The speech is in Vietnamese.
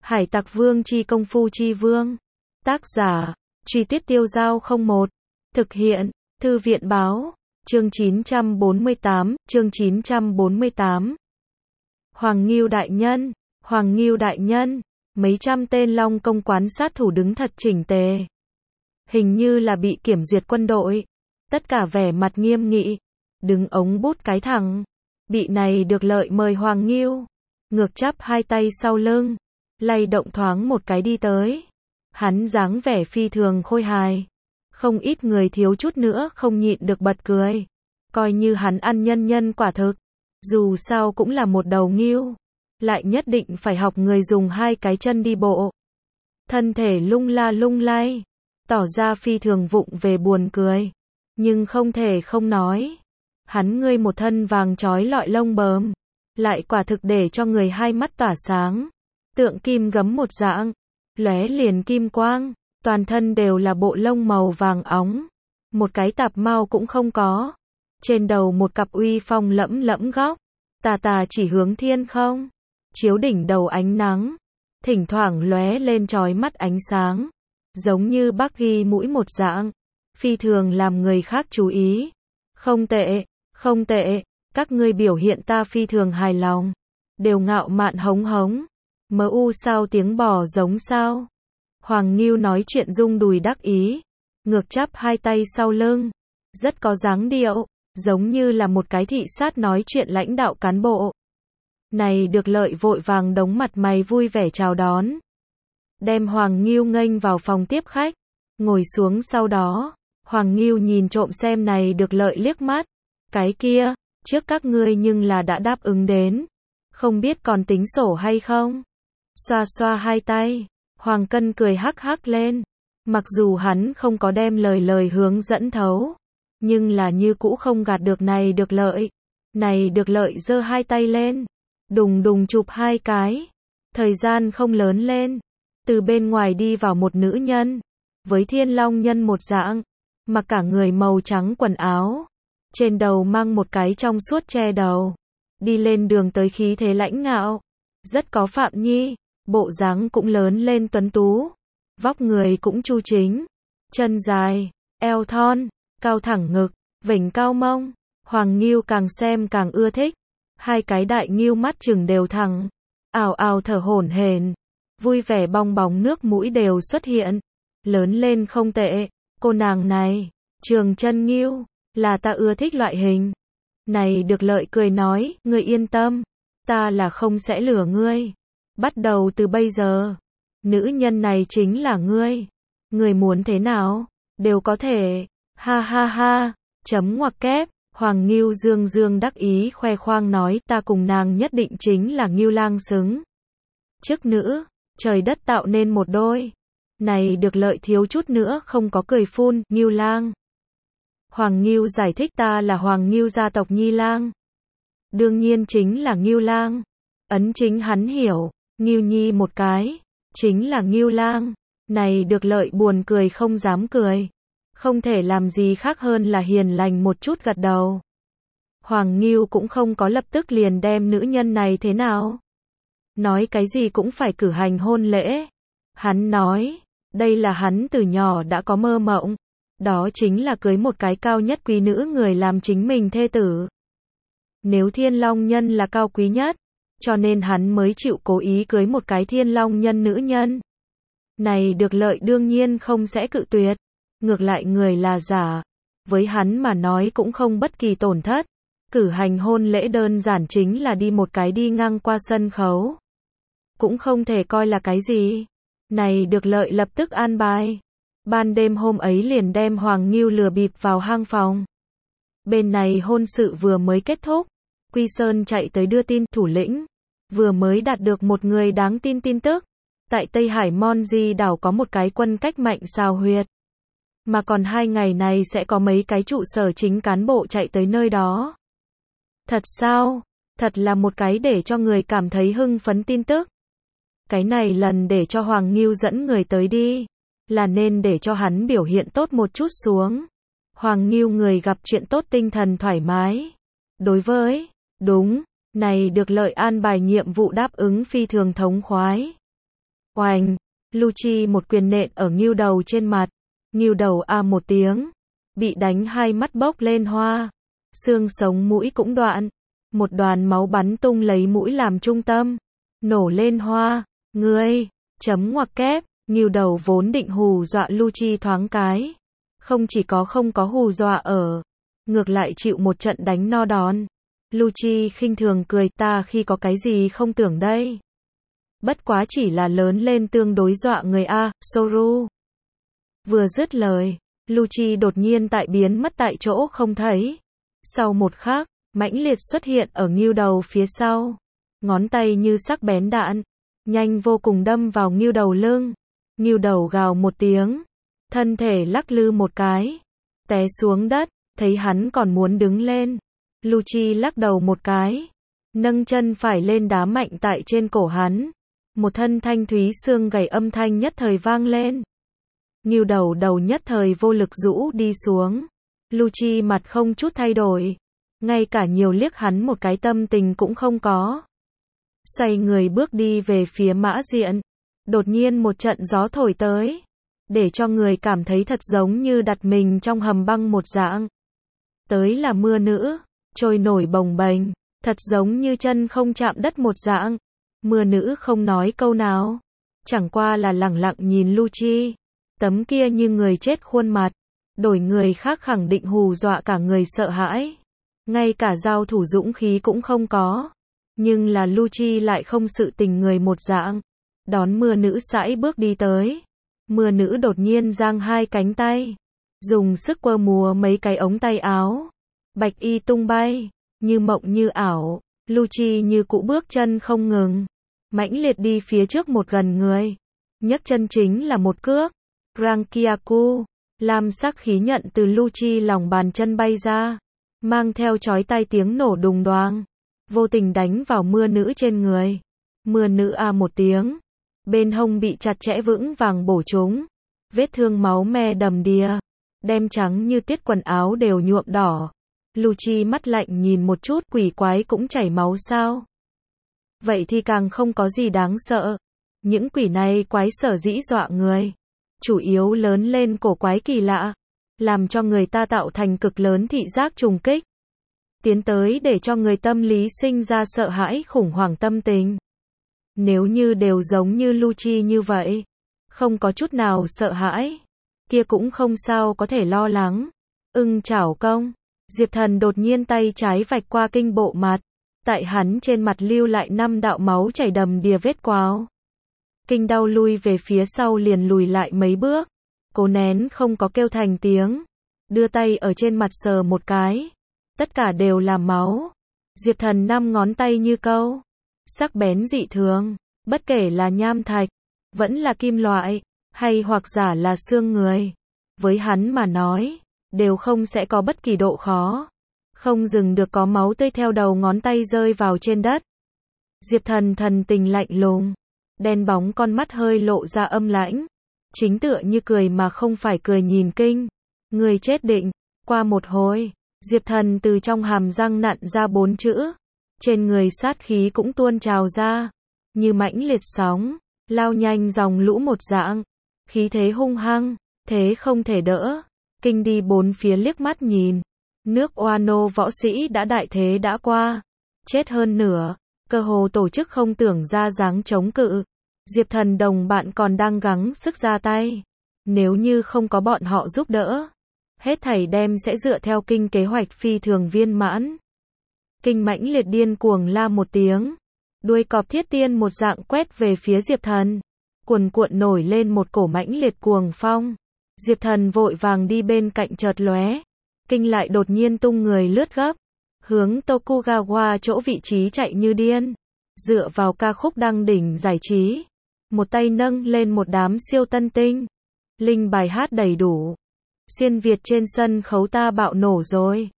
Hải Tặc Vương chi công phu chi vương. Tác giả, Truy Tuyết Tiêu Dao 01. Thực hiện, Thư viện báo, chương 948, chương 948. Hoàng Ngưu đại nhân, Hoàng Ngưu đại nhân, mấy trăm tên Long công quán sát thủ đứng thật chỉnh tề. Hình như là bị kiểm duyệt quân đội. Tất cả vẻ mặt nghiêm nghị, đứng ống bút cái thẳng. Bị này được lợi mời Hoàng Ngưu, ngược chắp hai tay sau lưng, lay động thoáng một cái đi tới. Hắn dáng vẻ phi thường khôi hài. Không ít người thiếu chút nữa không nhịn được bật cười. Coi như hắn ăn nhân nhân quả thực. Dù sao cũng là một đầu ngưu. Lại nhất định phải học người dùng hai cái chân đi bộ. Thân thể lung la lung lay. Tỏ ra phi thường vụng về buồn cười. Nhưng không thể không nói. Hắn ngươi một thân vàng trói lọi lông bờm. Lại quả thực để cho người hai mắt tỏa sáng. Tượng kim gấm một dạng. Lóe liền kim quang. Toàn thân đều là bộ lông màu vàng óng. Một cái tạp mao cũng không có. Trên đầu một cặp uy phong lẫm lẫm góc. Tà tà chỉ hướng thiên không. Chiếu đỉnh đầu ánh nắng. Thỉnh thoảng lóe lên chói mắt ánh sáng. Giống như bác ghi mũi một dạng. Phi thường làm người khác chú ý. Không tệ, không tệ. Các ngươi biểu hiện ta phi thường hài lòng. Đều ngạo mạn hống hống. Mơ u sao tiếng bò giống sao. Hoàng Ngưu nói chuyện rung đùi đắc ý. Ngược chắp hai tay sau lưng. Rất có dáng điệu. Giống như là một cái thị sát nói chuyện lãnh đạo cán bộ. Này được lợi vội vàng đống mặt mày vui vẻ chào đón. Đem Hoàng Ngưu nghênh vào phòng tiếp khách. Ngồi xuống sau đó. Hoàng Ngưu nhìn trộm xem này được lợi liếc mắt. Cái kia, trước các ngươi nhưng là đã đáp ứng đến. Không biết còn tính sổ hay không? Xoa xoa hai tay. Hoàng Cân cười hắc hắc lên. Mặc dù hắn không có đem lời hướng dẫn thấu. Nhưng là như cũ không gạt được này được lợi. Này được lợi giơ hai tay lên. Đùng đùng chụp hai cái. Thời gian không lớn lên. Từ bên ngoài đi vào một nữ nhân. Với Thiên Long nhân một dạng. Mặc cả người màu trắng quần áo. Trên đầu mang một cái trong suốt che đầu. Đi lên đường tới khí thế lãnh ngạo. Rất có phạm nhi. Bộ dáng cũng lớn lên tuấn tú. Vóc người cũng chu chính. Chân dài, eo thon, cao thẳng ngực, vểnh cao mông. Hoàng Ngưu càng xem càng ưa thích. Hai cái đại ngưu mắt chừng đều thẳng. Ào ào thở hổn hển. Vui vẻ bong bóng nước mũi đều xuất hiện. Lớn lên không tệ. Cô nàng này, Trường Chân Ngưu, là ta ưa thích loại hình. Này được lợi cười nói, ngươi yên tâm. Ta là không sẽ lừa ngươi. Bắt đầu từ bây giờ, nữ nhân này chính là ngươi. Ngươi muốn thế nào, đều có thể. Ha ha ha, chấm ngoặc kép. Hoàng Ngưu dương dương đắc ý khoe khoang nói ta cùng nàng nhất định chính là Ngưu lang xứng. Chức nữ, trời đất tạo nên một đôi. Này được lợi thiếu chút nữa không có cười phun, Ngưu lang. Hoàng Ngưu giải thích ta là Hoàng Ngưu gia tộc Nhi lang. Đương nhiên chính là Ngưu lang. Ấn chính hắn hiểu, Ngưu Nhi một cái, chính là Ngưu lang. Này được lợi buồn cười không dám cười. Không thể làm gì khác hơn là hiền lành một chút gật đầu. Hoàng Ngưu cũng không có lập tức liền đem nữ nhân này thế nào. Nói cái gì cũng phải cử hành hôn lễ. Hắn nói, đây là hắn từ nhỏ đã có mơ mộng. Đó chính là cưới một cái cao nhất quý nữ người làm chính mình thê tử. Nếu Thiên Long nhân là cao quý nhất, cho nên hắn mới chịu cố ý cưới một cái Thiên Long nhân nữ nhân. Này được lợi đương nhiên không sẽ cự tuyệt. Ngược lại người là giả. Với hắn mà nói cũng không bất kỳ tổn thất. Cử hành hôn lễ đơn giản chính là đi một cái đi ngang qua sân khấu. Cũng không thể coi là cái gì. Này được lợi lập tức an bài. Ban đêm hôm ấy liền đem Hoàng Ngưu lừa bịp vào hang phòng. Bên này hôn sự vừa mới kết thúc. Quy Sơn chạy tới đưa tin thủ lĩnh. Vừa mới đạt được một người đáng tin tin tức. Tại Tây Hải Mon Di đảo có một cái quân cách mạnh xào huyệt. Mà còn 2 ngày này sẽ có mấy cái trụ sở chính cán bộ chạy tới nơi đó. Thật sao? Thật là một cái để cho người cảm thấy hưng phấn tin tức. Cái này lần để cho Hoàng Ngưu dẫn người tới đi. Là nên để cho hắn biểu hiện tốt một chút xuống. Hoàng Ngưu người gặp chuyện tốt tinh thần thoải mái. Đối với, đúng, này được lợi an bài nhiệm vụ đáp ứng phi thường thống khoái. Oành, Lucci một quyền nện ở Ngưu Đầu trên mặt. Ngưu Đầu a một tiếng, bị đánh hai mắt bốc lên hoa, xương sống mũi cũng đoạn, một đoàn máu bắn tung lấy mũi làm trung tâm, nổ lên hoa. Ngươi, chấm ngoặc kép, Ngưu Đầu vốn định hù dọa Lucci thoáng cái, không chỉ không có hù dọa ở, ngược lại chịu một trận đánh no đòn. Lucci khinh thường cười, ta khi có cái gì không tưởng đây. Bất quá chỉ là lớn lên tương đối dọa người a, Soru. Vừa dứt lời, Lucci đột nhiên biến mất tại chỗ không thấy. Sau một khắc, mãnh liệt xuất hiện ở Ngưu Đầu phía sau. Ngón tay như sắc bén đạn, nhanh vô cùng đâm vào Ngưu Đầu lưng. Ngưu Đầu gào một tiếng, thân thể lắc lư một cái, té xuống đất, thấy hắn còn muốn đứng lên. Lucci lắc đầu một cái, nâng chân phải lên đá mạnh tại trên cổ hắn. Một thân thanh thúy xương gãy âm thanh nhất thời vang lên. Ngưu Đầu nhất thời vô lực rũ đi xuống. Lucci mặt không chút thay đổi, ngay cả nhiều liếc hắn một cái tâm tình cũng không có. Xoay người bước đi về phía Mã Diện. Đột nhiên một trận gió thổi tới, để cho người cảm thấy thật giống như đặt mình trong hầm băng một dạng. Tới là mưa nữ, trôi nổi bồng bềnh, thật giống như chân không chạm đất một dạng. Mưa nữ không nói câu nào, chẳng qua là lẳng lặng nhìn Lucci. Tấm kia như người chết khuôn mặt, đổi người khác khẳng định hù dọa cả người sợ hãi. Ngay cả giao thủ dũng khí cũng không có. Nhưng là Lucci lại không sự tình người một dạng. Đón mưa nữ sải bước đi tới. Mưa nữ đột nhiên giang hai cánh tay, dùng sức quơ múa mấy cái ống tay áo. Bạch y tung bay, như mộng như ảo. Lucci như cũ bước chân không ngừng, mãnh liệt đi phía trước một gần người. Nhấc chân chính là một cước. Rankiaku, lam sắc khí nhận từ Lucci lòng bàn chân bay ra, mang theo chói tai tiếng nổ đùng đoàng, vô tình đánh vào mưa nữ trên người. Mưa nữ a một tiếng, bên hông bị chặt chẽ vững vàng bổ trúng, vết thương máu me đầm đìa, đem trắng như tiết quần áo đều nhuộm đỏ. Lucci mắt lạnh nhìn một chút, quỷ quái cũng chảy máu sao? Vậy thì càng không có gì đáng sợ. Những quỷ này quái sở dĩ dọa người, chủ yếu lớn lên cổ quái kỳ lạ, làm cho người ta tạo thành cực lớn thị giác trùng kích, tiến tới để cho người tâm lý sinh ra sợ hãi khủng hoảng tâm tình. Nếu như đều giống như Lucci như vậy, không có chút nào sợ hãi, kia cũng không sao có thể lo lắng. Ưng chảo công, Diệp Thần đột nhiên tay trái vạch qua kinh bộ mặt, tại hắn trên mặt lưu lại 5 đạo máu chảy đầm đìa vết quao. Kinh đau lui về phía sau liền lùi lại mấy bước, cố nén không có kêu thành tiếng, đưa tay ở trên mặt sờ một cái, tất cả đều là máu. Diệp Thần 5 ngón tay như câu, sắc bén dị thường, bất kể là nham thạch, vẫn là kim loại, hay hoặc giả là xương người, với hắn mà nói, đều không sẽ có bất kỳ độ khó. Không dừng được có máu tươi theo đầu ngón tay rơi vào trên đất. Diệp Thần thần tình lạnh lùng, đen bóng con mắt hơi lộ ra âm lãnh, chính tựa như cười mà không phải cười nhìn kinh. Người chết định. Qua một hồi, Diệp Thần từ trong hàm răng nặn ra 4 chữ. Trên người sát khí cũng tuôn trào ra, như mãnh liệt sóng, lao nhanh dòng lũ một dạng. Khí thế hung hăng, thế không thể đỡ. Kinh đi bốn phía liếc mắt nhìn. Nước Oano võ sĩ đã đại thế đã qua, chết hơn nửa, cơ hồ tổ chức không tưởng ra dáng chống cự. Diệp Thần đồng bạn còn đang gắng sức ra tay. Nếu như không có bọn họ giúp đỡ, hết thảy đem sẽ dựa theo kinh kế hoạch phi thường viên mãn. Kinh mãnh liệt điên cuồng la một tiếng, đuôi cọp thiết tiên một dạng quét về phía Diệp Thần, cuồn cuộn nổi lên một cổ mãnh liệt cuồng phong. Diệp Thần vội vàng đi bên cạnh chợt lóe, kinh lại đột nhiên tung người lướt gấp, hướng Tokugawa chỗ vị trí chạy như điên, dựa vào ca khúc đăng đỉnh giải trí, một tay nâng lên một đám siêu tân tinh, linh bài hát đầy đủ. Xuyên Việt trên sân khấu ta bạo nổ rồi.